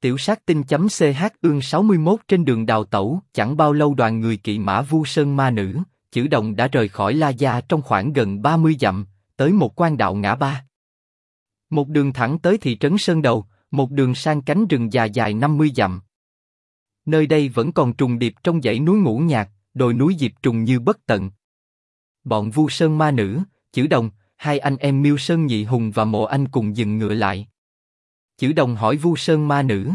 Tiểu sát tinh.ch ương 61 trên đường đào tẩu, chẳng bao lâu đoàn người kỵ mã Vu Sơn Ma Nữ, Chử Đồng đã rời khỏi La Gia trong khoảng gần 30 dặm, tới một quan đạo ngã ba. Một đường thẳng tới thị trấn Sơn Đầu, một đường sang cánh rừng già dài 50 dặm. Nơi đây vẫn còn trùng điệp trong dãy núi ngũ nhạc, đồi núi diệp trùng như bất tận. Bọn Vu Sơn Ma Nữ, Chử Đồng, hai anh em Miêu Sơn Nhị Hùng và Mộ Anh cùng dừng ngựa lại. Chử Đồng hỏi Vu Sơn Ma Nữ: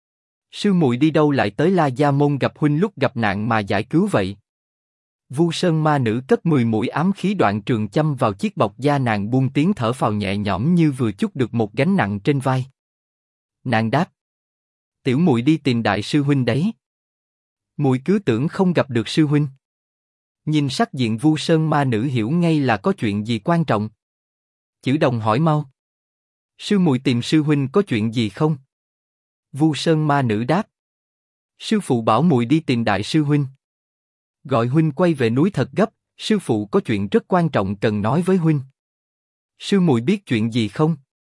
sư muội đi đâu lại tới La Gia Môn gặp huynh lúc gặp nạn mà giải cứu vậy? Vu Sơn Ma Nữ cất 10 mũi ám khí đoạn trường châm vào chiếc bọc da, nàng buông tiếng thở phào nhẹ nhõm như vừa trút được một gánh nặng trên vai. Nàng đáp: tiểu muội đi tìm đại sư huynh đấy. Muội cứ tưởng không gặp được sư huynh. Nhìn sắc diện Vu Sơn Ma Nữ hiểu ngay là có chuyện gì quan trọng. Chử Đồng hỏi mau: sư muội tìm sư huynh có chuyện gì không? Vu Sơn Ma Nữ đáp: sư phụ bảo muội đi tìm đại sư huynh. Gọi huynh quay về núi thật gấp, sư phụ có chuyện rất quan trọng cần nói với huynh. Sư muội biết chuyện gì không?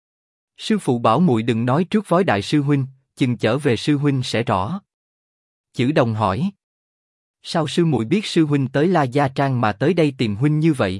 Sư phụ bảo muội đừng nói trước với đại sư huynh, chừng trở về sư huynh sẽ rõ. Chử Đồng hỏi: sao sư muội biết sư huynh tới La Gia Trang mà tới đây tìm huynh như vậy?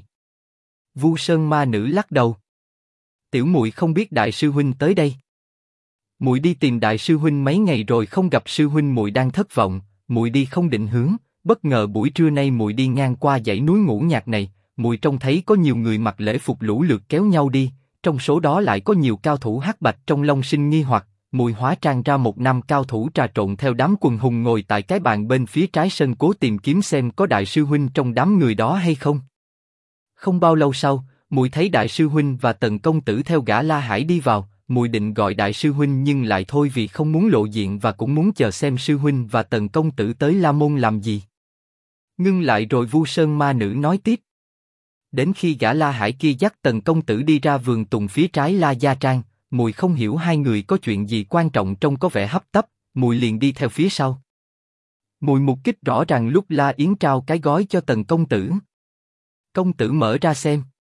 Vu Sơn Ma Nữ lắc đầu: tiểu muội không biết đại sư huynh tới đây. Muội đi tìm đại sư huynh mấy ngày rồi không gặp sư huynh, muội đang thất vọng, muội đi không định hướng, bất ngờ buổi trưa nay muội đi ngang qua dãy núi ngũ nhạc này, muội trông thấy có nhiều người mặc lễ phục lũ lượt kéo nhau đi, trong số đó lại có nhiều cao thủ hắc bạch. Trong lòng sinh nghi hoặc, muội hóa trang ra một nam cao thủ trà trộn theo đám quần hùng ngồi tại cái bàn bên phía trái sân, cố tìm kiếm xem có đại sư huynh trong đám người đó hay không. Không bao lâu sau, muội thấy đại sư huynh và Tần công tử theo gã La Hải đi vào. Muội định gọi đại sư huynh nhưng lại thôi vì không muốn lộ diện và cũng muốn chờ xem sư huynh và Tần công tử tới La Môn làm gì. Ngưng lại rồi Vu Sơn Ma Nữ nói tiếp: đến khi gã La Hải kia dắt Tần công tử đi ra vườn tùng phía trái La Gia Trang, muội không hiểu hai người có chuyện gì quan trọng, trông có vẻ hấp tấp, muội liền đi theo phía sau. Muội mục kích rõ ràng lúc La Yến trao cái gói cho Tần công tử. Công tử mở ra xem.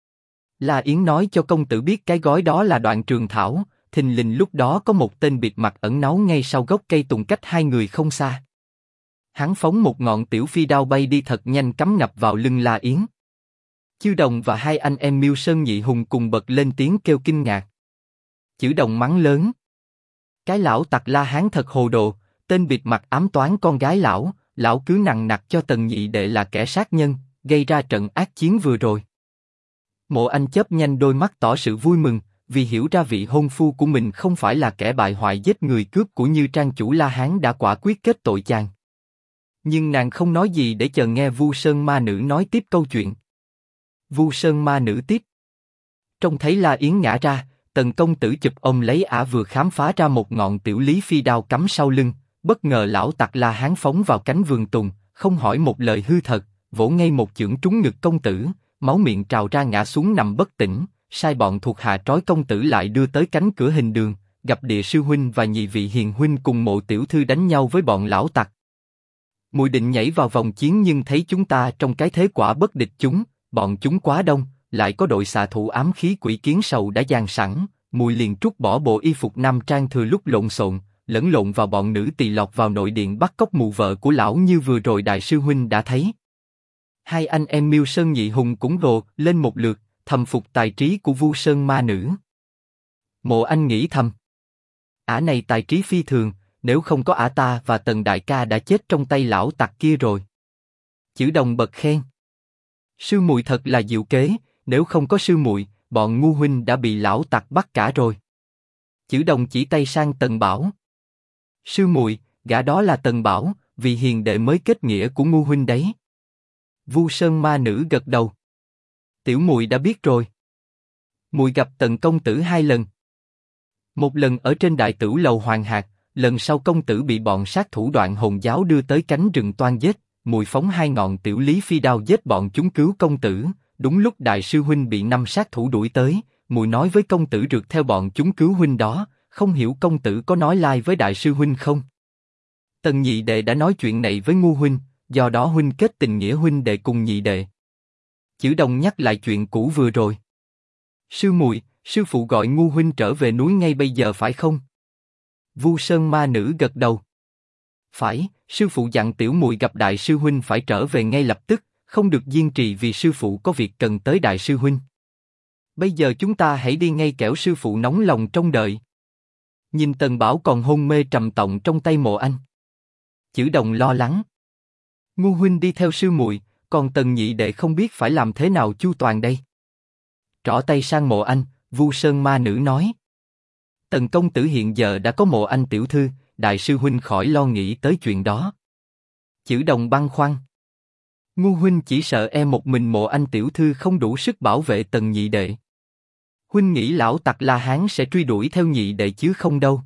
La Yến nói cho công tử biết cái gói đó là đoạn trường thảo, thình lình lúc đó có một tên bịt mặt ẩn náu ngay sau gốc cây tùng cách hai người không xa. Hắn phóng một ngọn tiểu phi đao bay đi thật nhanh cắm ngập vào lưng La Yến. Chử Đồng và hai anh em Miêu Sơn Nhị Hùng cùng bật lên tiếng kêu kinh ngạc. Chử Đồng mắng lớn: cái lão tặc La Hán thật hồ đồ, tên bịt mặt ám toán con gái lão cứ nằng nặc cho Tần nhị đệ là kẻ sát nhân, gây ra trận ác chiến vừa rồi. Mộ Anh chớp nhanh đôi mắt tỏ sự vui mừng, vì hiểu ra vị hôn phu của mình không phải là kẻ bại hoại giết người cướp của như trang chủ La Hán đã quả quyết kết tội chàng. Nhưng nàng không nói gì để chờ nghe Vu Sơn Ma Nữ nói tiếp câu chuyện. Vu Sơn Ma Nữ tiếp: trông thấy La Yến ngã ra, Tần công tử chụp ông lấy ả vừa khám phá ra một ngọn tiểu lý phi đao cắm sau lưng, bất ngờ lão tặc La Hán phóng vào cánh vườn tùng, không hỏi một lời hư thật, vỗ ngay một chưởng trúng ngực công tử, máu miệng trào ra ngã xuống nằm bất tỉnh, sai bọn thuộc hạ trói công tử lại đưa tới cánh cửa hình đường, gặp địa sư huynh và nhị vị hiền huynh cùng Mộ tiểu thư đánh nhau với bọn lão tặc. Muội định nhảy vào vòng chiến nhưng thấy chúng ta trong cái thế quả bất địch chúng, bọn chúng quá đông, lại có đội xạ thủ ám khí quỷ kiến sầu đã dàn sẵn, muội liền trút bỏ bộ y phục nam trang thừa lúc lộn xộn, lẫn lộn vào bọn nữ tỳ lọt vào nội điện bắt cóc mụ vợ của lão như vừa rồi đại sư huynh đã thấy. Hai anh em Miêu Sơn Nhị Hùng cũng rồ lên một lượt, thầm phục tài trí của Vu Sơn Ma Nữ. Mộ Anh nghĩ thầm: ả này tài trí phi thường, nếu không có ả ta và Tần đại ca đã chết trong tay lão tặc kia rồi. Chử Đồng bật khen: sư muội thật là diệu kế, nếu không có sư muội, bọn ngu huynh đã bị lão tặc bắt cả rồi. Chử Đồng chỉ tay sang Tần Bảo: sư muội, gã đó là Tần Bảo, vì hiền đệ mới kết nghĩa của ngu huynh đấy. Vu Sơn Ma Nữ gật đầu: tiểu muội đã biết rồi. Muội gặp Tần công tử 2 lần. Một lần ở trên đại tửu lầu Hoàng Hạc, lần sau công tử bị bọn sát thủ Đoạn Hồn giáo đưa tới cánh rừng toan giết, muội phóng 2 ngọn tiểu lý phi đao giết bọn chúng cứu công tử. Đúng lúc đại sư huynh bị 5 sát thủ đuổi tới, muội nói với công tử rượt theo bọn chúng cứu huynh đó, không hiểu công tử có nói lai với đại sư huynh không? Tần nhị đệ đã nói chuyện này với ngu huynh, do đó huynh kết tình nghĩa huynh đệ cùng nhị đệ. Chử Đồng nhắc lại chuyện cũ vừa rồi. Sư muội, sư phụ gọi ngu huynh trở về núi ngay bây giờ phải không? Vu Sơn ma nữ gật đầu. Phải, sư phụ dặn tiểu muội gặp đại sư huynh phải trở về ngay lập tức, không được diên trì vì sư phụ có việc cần tới đại sư huynh. Bây giờ chúng ta hãy đi ngay kẻo sư phụ nóng lòng trông đợi. Nhìn Tần Bảo còn hôn mê trầm trọng trong tay Mộ Anh. Chử Đồng lo lắng. Ngu huynh đi theo sư muội, còn Tần nhị đệ không biết phải làm thế nào chu toàn đây. Trỏ tay sang Mộ Anh, Vu Sơn ma nữ nói. Tần công tử hiện giờ đã có Mộ Anh tiểu thư, đại sư huynh khỏi lo nghĩ tới chuyện đó. Chử Đồng băn khoăn. Ngu huynh chỉ sợ một mình Mộ Anh tiểu thư không đủ sức bảo vệ Tần nhị đệ. Huynh nghĩ lão tặc La Hán sẽ truy đuổi theo nhị đệ chứ không đâu.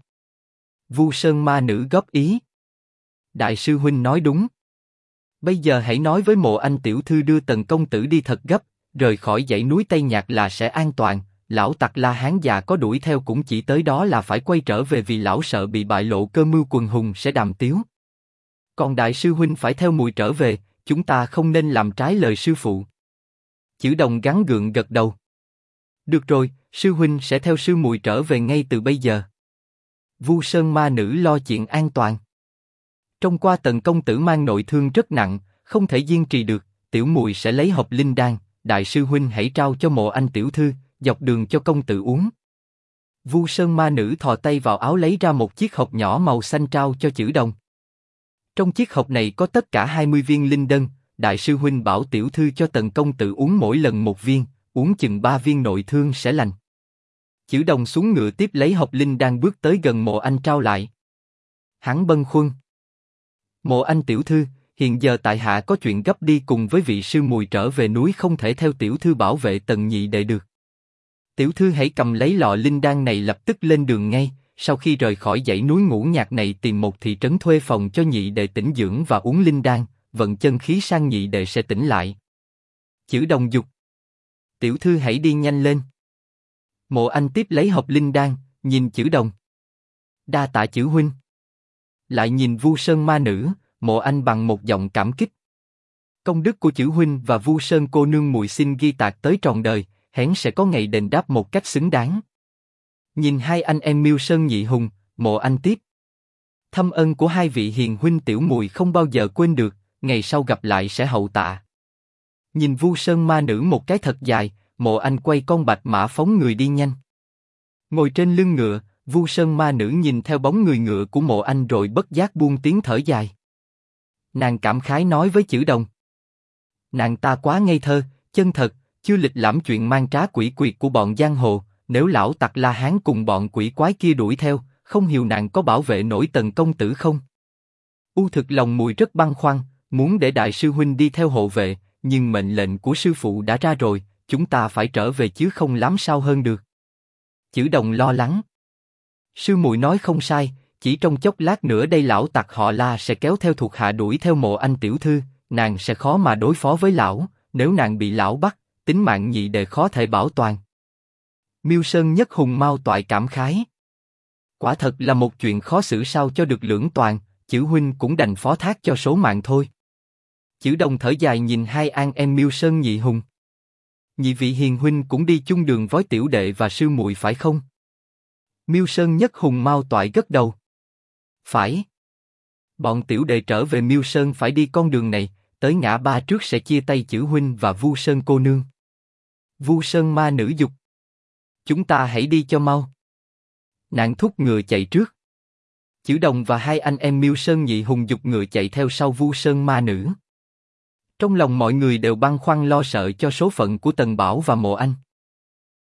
Vu Sơn ma nữ góp ý. Đại sư huynh nói đúng. Bây giờ hãy nói với Mộ Anh tiểu thư đưa Tần công tử đi thật gấp, rời khỏi dãy núi Tây Nhạc là sẽ an toàn. Lão tặc La Hán già có đuổi theo cũng chỉ tới đó là phải quay trở về vì lão sợ bị bại lộ cơ mưu quần hùng sẽ đàm tiếu. Còn đại sư huynh phải theo mùi trở về, chúng ta không nên làm trái lời sư phụ. Chử Đồng gắng gượng gật đầu. Được rồi, sư huynh sẽ theo sư muội trở về ngay từ bây giờ. Vu Sơn ma nữ lo chuyện an toàn. Trong qua Tần công tử mang nội thương rất nặng, không thể diên trì được, tiểu muội sẽ lấy hộp linh đan, đại sư huynh hãy trao cho Mộ Anh tiểu thư, dọc đường cho công tử uống. Vu Sơn ma nữ thò tay vào áo lấy ra một chiếc hộp nhỏ màu xanh trao cho Chử Đồng. Trong chiếc hộp này có tất cả 20 viên linh đan, đại sư huynh bảo tiểu thư cho Tần công tử uống mỗi lần một viên, uống chừng 3 viên nội thương sẽ lành. Chử Đồng xuống ngựa tiếp lấy hộp linh đan bước tới gần Mộ Anh trao lại. Hắn bâng khuâng. Mộ Anh tiểu thư, hiện giờ tại hạ có chuyện gấp đi cùng với vị sư muội trở về núi không thể theo tiểu thư bảo vệ Tần nhị đệ được. Tiểu thư hãy cầm lấy lọ linh đan này lập tức lên đường ngay, sau khi rời khỏi dãy núi Ngũ Nhạc này tìm một thị trấn thuê phòng cho nhị đệ tĩnh dưỡng và uống linh đan, vận chân khí sang nhị đệ sẽ tỉnh lại. Chử Đồng dục. Tiểu thư hãy đi nhanh lên. Mộ Anh tiếp lấy hộp linh đan, nhìn Chử Đồng. Đa tạ Chử huynh. Lại nhìn Vu Sơn ma nữ, Mộ Anh bằng một giọng cảm kích. Công đức của Chử huynh và Vu Sơn cô nương muội xin ghi tạc tới trọn đời, hén sẽ có ngày đền đáp một cách xứng đáng. Nhìn hai anh em Miêu Sơn Nhị Hùng, Mộ Anh tiếp. Thâm ân của hai vị hiền huynh tiểu muội không bao giờ quên được, ngày sau gặp lại sẽ hậu tạ. Nhìn Vu Sơn ma nữ một cái thật dài, Mộ Anh quay con bạch mã phóng người đi nhanh. Ngồi trên lưng ngựa, Vu Sơn ma nữ nhìn theo bóng người ngựa của Mộ Anh rồi bất giác buông tiếng thở dài. Nàng cảm khái nói với Chử Đồng. Nàng ta quá ngây thơ, chân thật, chưa lịch lãm chuyện mang trá quỷ quyệt của bọn giang hồ. Nếu lão tặc La Hán cùng bọn quỷ quái kia đuổi theo, không hiểu nàng có bảo vệ nổi Tần công tử không? U thực lòng mùi rất băn khoăn, muốn để đại sư huynh đi theo hộ vệ, nhưng mệnh lệnh của sư phụ đã ra rồi, chúng ta phải trở về chứ không làm sao hơn được. Chử Đồng lo lắng. Sư muội nói không sai, chỉ trong chốc lát nữa đây lão tặc họ La sẽ kéo theo thuộc hạ đuổi theo Mộ Anh tiểu thư, nàng sẽ khó mà đối phó với lão, nếu nàng bị lão bắt, tính mạng nhị đệ khó thể bảo toàn. Miêu Sơn Nhất Hùng mau toại cảm khái. Quả thật là một chuyện khó xử sao cho được lưỡng toàn, Chử huynh cũng đành phó thác cho số mạng thôi. Chử Đồng thở dài nhìn hai anh em Miêu Sơn Nhị Hùng. Nhị vị hiền huynh cũng đi chung đường với tiểu đệ và sư muội phải không? Miêu Sơn Nhất Hùng mau toại gật đầu. Phải. Bọn tiểu đệ trở về Miêu Sơn phải đi con đường này, tới ngã ba trước sẽ chia tay Chử huynh và Vu Sơn cô nương. Vu Sơn ma nữ dục. Chúng ta hãy đi cho mau. Nàng thúc ngựa chạy trước. Chử Đồng và hai anh em Miêu Sơn Nhị Hùng dục ngựa chạy theo sau Vu Sơn ma nữ. Trong lòng mọi người đều băn khoăn lo sợ cho số phận của Tần Bảo và Mộ Anh.